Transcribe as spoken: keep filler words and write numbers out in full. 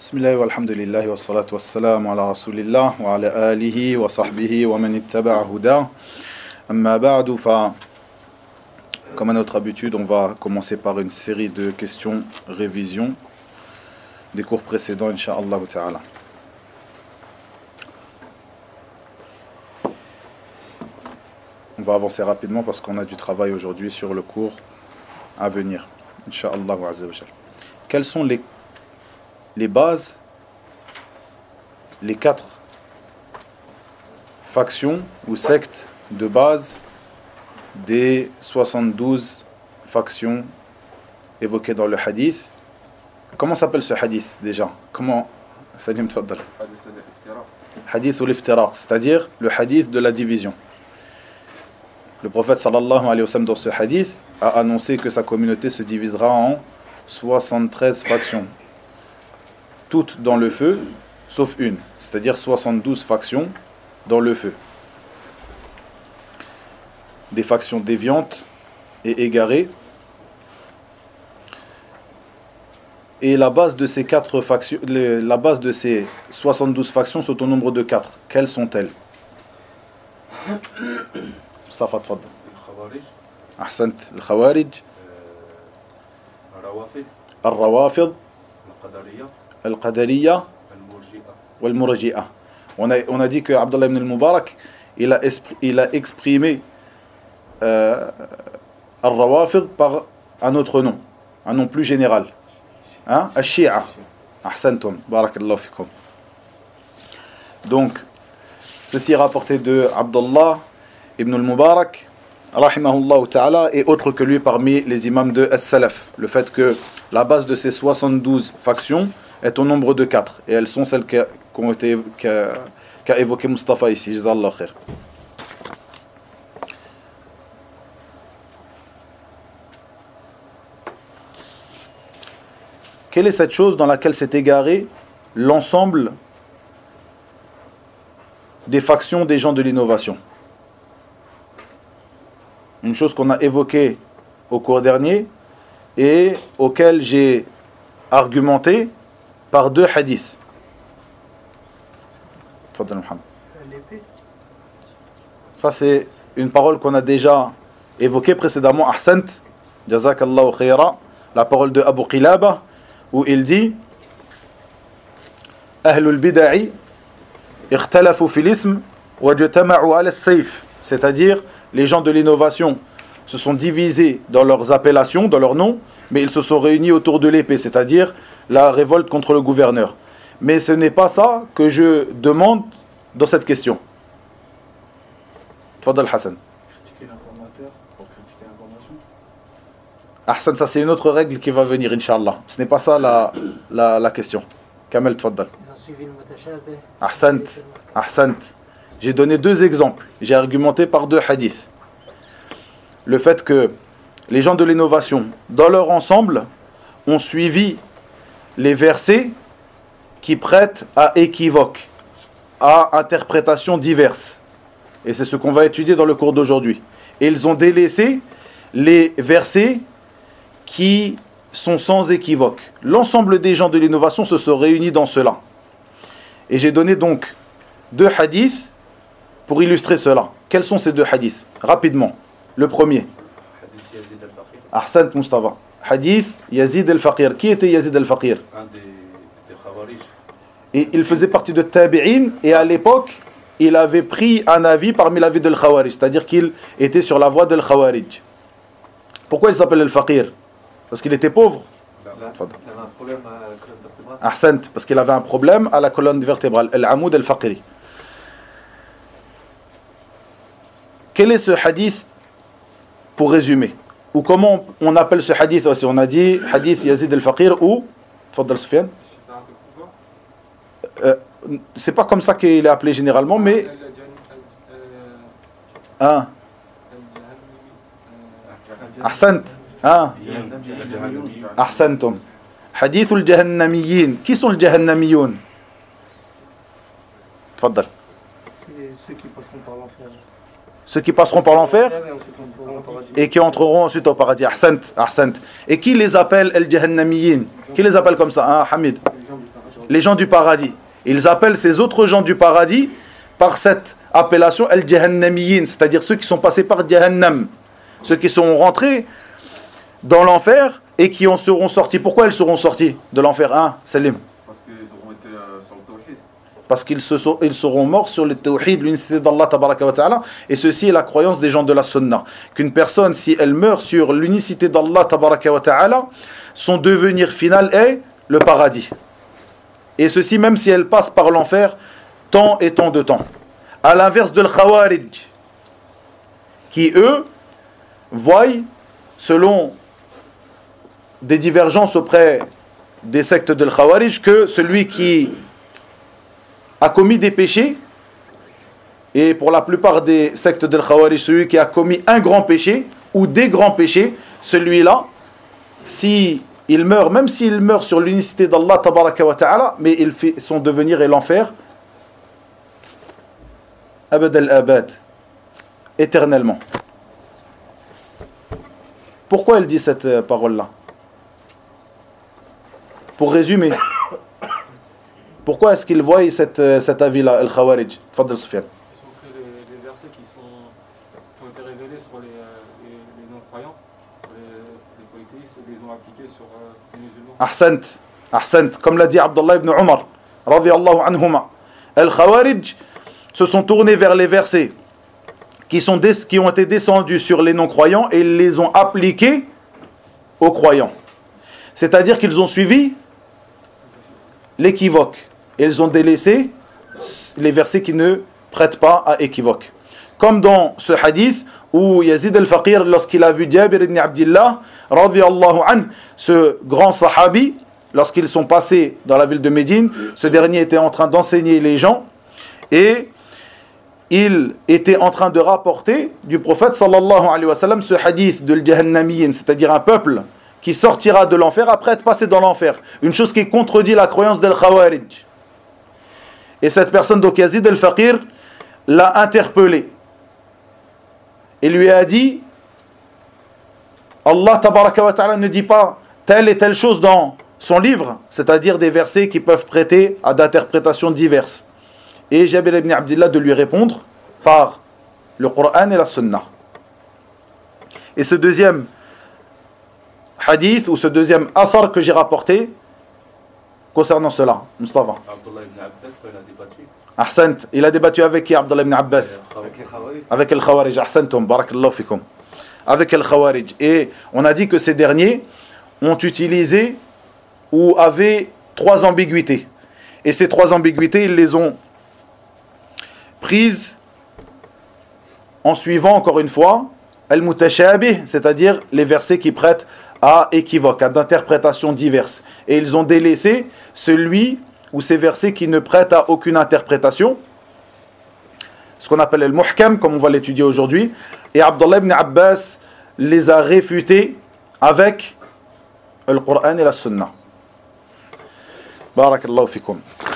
Bismillah wa alhamdulillah wa salatu wa salam ala rasulillah wa ala alihi wa sahbihi wa man ittaba'a huda. Amma ba'du, fa comme à notre habitude, on va commencer par une série de questions révision des cours précédents, incha'Allah ta'ala. On va avancer rapidement parce qu'on a du travail aujourd'hui sur le cours à venir, incha'Allah azza wa jalla. Quelles sont les les bases, les quatre factions ou sectes de base des soixante-douze factions évoquées dans le hadith? Comment s'appelle ce hadith déjà? Comment? Salim tfaddal. Hadith ou l'iftiraq, c'est-à-dire le hadith de la division. Le prophète sallallahu alayhi wa sallam dans ce hadith a annoncé que sa communauté se divisera en soixante-treize factions, toutes dans le feu, sauf une, c'est-à-dire soixante-douze factions dans le feu. Des factions déviantes et égarées. Et la base de ces quatre factions, la base de ces soixante-douze factions sont au nombre de quatre. Quelles sont-elles? Mustafa, tfadl. Ahsant, le Khawarij, Al-Rawafid, Al-Qadariyya ou Al-Murji'a. On a, on a dit que Abdullah ibn al-Mubarak, il a, il a exprimé euh, Al-Rawafid par un autre nom, un nom plus général. Hein? Al-Shi'a. Ahsantum, barakallahu fikum. Donc, ceci est rapporté de Abdullah ibn al-Mubarak, rahimahullah ta'ala, et autres que lui parmi les imams de As-Salaf. Le fait que la base de ces soixante-douze factions est au nombre de quatre, et elles sont celles qu'a, été, qu'a, qu'a évoqué Mustafa ici. Jazallah khair. Quelle est cette chose dans laquelle s'est égaré l'ensemble des factions des gens de l'innovation? Une chose qu'on a évoquée au cours dernier et auquel j'ai argumenté par deux hadiths. Ça, c'est une parole qu'on a déjà évoquée précédemment. Ahsant, jazakallahu khayra, la parole de Abu Qilaba, où il dit Ahlul bid'i ikhtalafu fil ism wa jatama'u ala as-sayf, c'est-à-dire les gens de l'innovation se sont divisés dans leurs appellations, dans leurs noms, mais ils se sont réunis autour de l'épée, c'est-à-dire la révolte contre le gouverneur. Mais ce n'est pas ça que je demande dans cette question. Tfadal Hassan. Critiquer l'informateur pour critiquer l'information. Hassan, ça c'est une autre règle qui va venir, Inch'Allah. Ce n'est pas ça la, la, la question. Kamel, tfadal. Ils ont suivi le mutashabih. Ahsant, Ahsant. J'ai donné deux exemples. J'ai argumenté par deux hadiths. Le fait que les gens de l'innovation, dans leur ensemble, ont suivi les versets qui prêtent à équivoque, à interprétations diverses. Et c'est ce qu'on va étudier dans le cours d'aujourd'hui. Et ils ont délaissé les versets qui sont sans équivoque. L'ensemble des gens de l'innovation se sont réunis dans cela. Et j'ai donné donc deux hadiths pour illustrer cela. Quels sont ces deux hadiths? Rapidement. Le premier. Ahsant Mustafa. Hadith Yazid al-Faqir. Qui était Yazid al-Faqir? Un des, des Khawarij. Et il faisait partie de Tabi'in, et à l'époque, il avait pris un avis parmi l'avis de al-Khawarij, c'est-à-dire qu'il était sur la voie de al-Khawarij. Pourquoi il s'appelle al-Faqir? Parce qu'il était pauvre? Il avait un problème à la colonne vertébrale. Ahsant, parce qu'il avait un problème à la colonne vertébrale. Al-Amoud al-Faqiri. Quel est ce hadith pour résumer? Ou comment on appelle ce hadith aussi? On a dit hadith Yazid al-Faqir ou Tfaddal Soufiane. Euh, c'est pas comme ça qu'il est appelé généralement, mais ah Ahsant, ah Ahsantum. Hadith al-Jahannamiyin. Qui sont les Jahannamiyoun? Tfaddal. Ceux qui passeront par l'enfer. Ceux qui passeront par l'enfer et qui entreront ensuite au paradis. Ahsant, ahsant. Et qui les appelle el-Jahannamiyin? Qui les appelle comme ça? Ah, Hamid. Les gens du paradis. Ils appellent ces autres gens du paradis par cette appellation al-jahannamiyin, c'est-à-dire ceux qui sont passés par Jahannam, ceux qui sont rentrés dans l'enfer et qui en seront sortis. Pourquoi ils seront sortis de l'enfer? Un, Salim. Parce qu'ils auront été euh, sur le tawhid. Parce qu'ils se sont, ils seront morts sur le tawhid, l'unicité d'Allah tabaraka wa ta'ala, et ceci est la croyance des gens de la sunna. Qu'une personne, si elle meurt sur l'unicité d'Allah tabaraka wa ta'ala, son devenir final est le paradis. Et ceci même si elle passe par l'enfer tant et tant de temps. À l'inverse de l'Khawarij, qui eux voient, selon des divergences auprès des sectes de l'Khawarij, que celui qui a commis des péchés, et pour la plupart des sectes de l'Khawarij, celui qui a commis un grand péché ou des grands péchés, celui-là, si il meurt, même s'il meurt sur l'unicité d'Allah tabaraka wa ta'ala, mais il fait son devenir est l'enfer, abad al-abad, éternellement. Pourquoi elle dit cette parole-là? Pour résumer, pourquoi est-ce qu'ils voient cette, cet avis-là, al-Khawarij? Fadl Soufiane. Ils sont que les, les versets qui, sont, qui ont été révélés sur les, les, les non-croyants, sur les, les polythéistes, et les ont appliqués sur euh, les musulmans. Ahsant, ahsant, comme l'a dit Abdullah ibn Umar, radiyallahu anhuma. Al-Khawarij se sont tournés vers les versets qui, sont des, qui ont été descendus sur les non-croyants et ils les ont appliqués aux croyants. C'est-à-dire qu'ils ont suivi l'équivoque. Et ils ont délaissé les versets qui ne prêtent pas à équivoque. Comme dans ce hadith où Yazid al-Faqir, lorsqu'il a vu Jabir ibn Abdillah, radiyallahu anhu, ce grand sahabi, lorsqu'ils sont passés dans la ville de Médine, ce dernier était en train d'enseigner les gens et il était en train de rapporter du prophète sallallahu alayhi wa sallam ce hadith de l'Jahannamiyin, c'est-à-dire un peuple qui sortira de l'enfer après être passé dans l'enfer. Une chose qui contredit la croyance del Khawarij. Et cette personne, donc Yazid al-Faqir, l'a interpellé. Et lui a dit, Allah tabaraka wa ta'ala ne dit pas telle et telle chose dans son livre, c'est-à-dire des versets qui peuvent prêter à d'interprétations diverses. Et Jabir ibn Abdillah de lui répondre par le Coran et la Sunna. Et ce deuxième hadith ou ce deuxième athar que j'ai rapporté concernant cela, Mustafa. Abdullah ibn Abbas, quand il a débattu. Ahsant, il a débattu avec qui, Abdullah ibn Abbas? Avec les Khawarij. Avec el Khawarij. Ahsantum, barakallahu fikum. Avec el Khawarij. Et on a dit que ces derniers ont utilisé ou avaient trois ambiguïtés. Et ces trois ambiguïtés, ils les ont prises en suivant, encore une fois, al-mutashabih, c'est-à-dire les versets qui prêtent à équivoque, à d'interprétations diverses. Et ils ont délaissé celui ou ces versets qui ne prêtent à aucune interprétation, ce qu'on appelle le muhkam, comme on va l'étudier aujourd'hui. Et Abdullah ibn Abbas les a réfutés avec le Coran et la Sunna. Barakallahu fikum.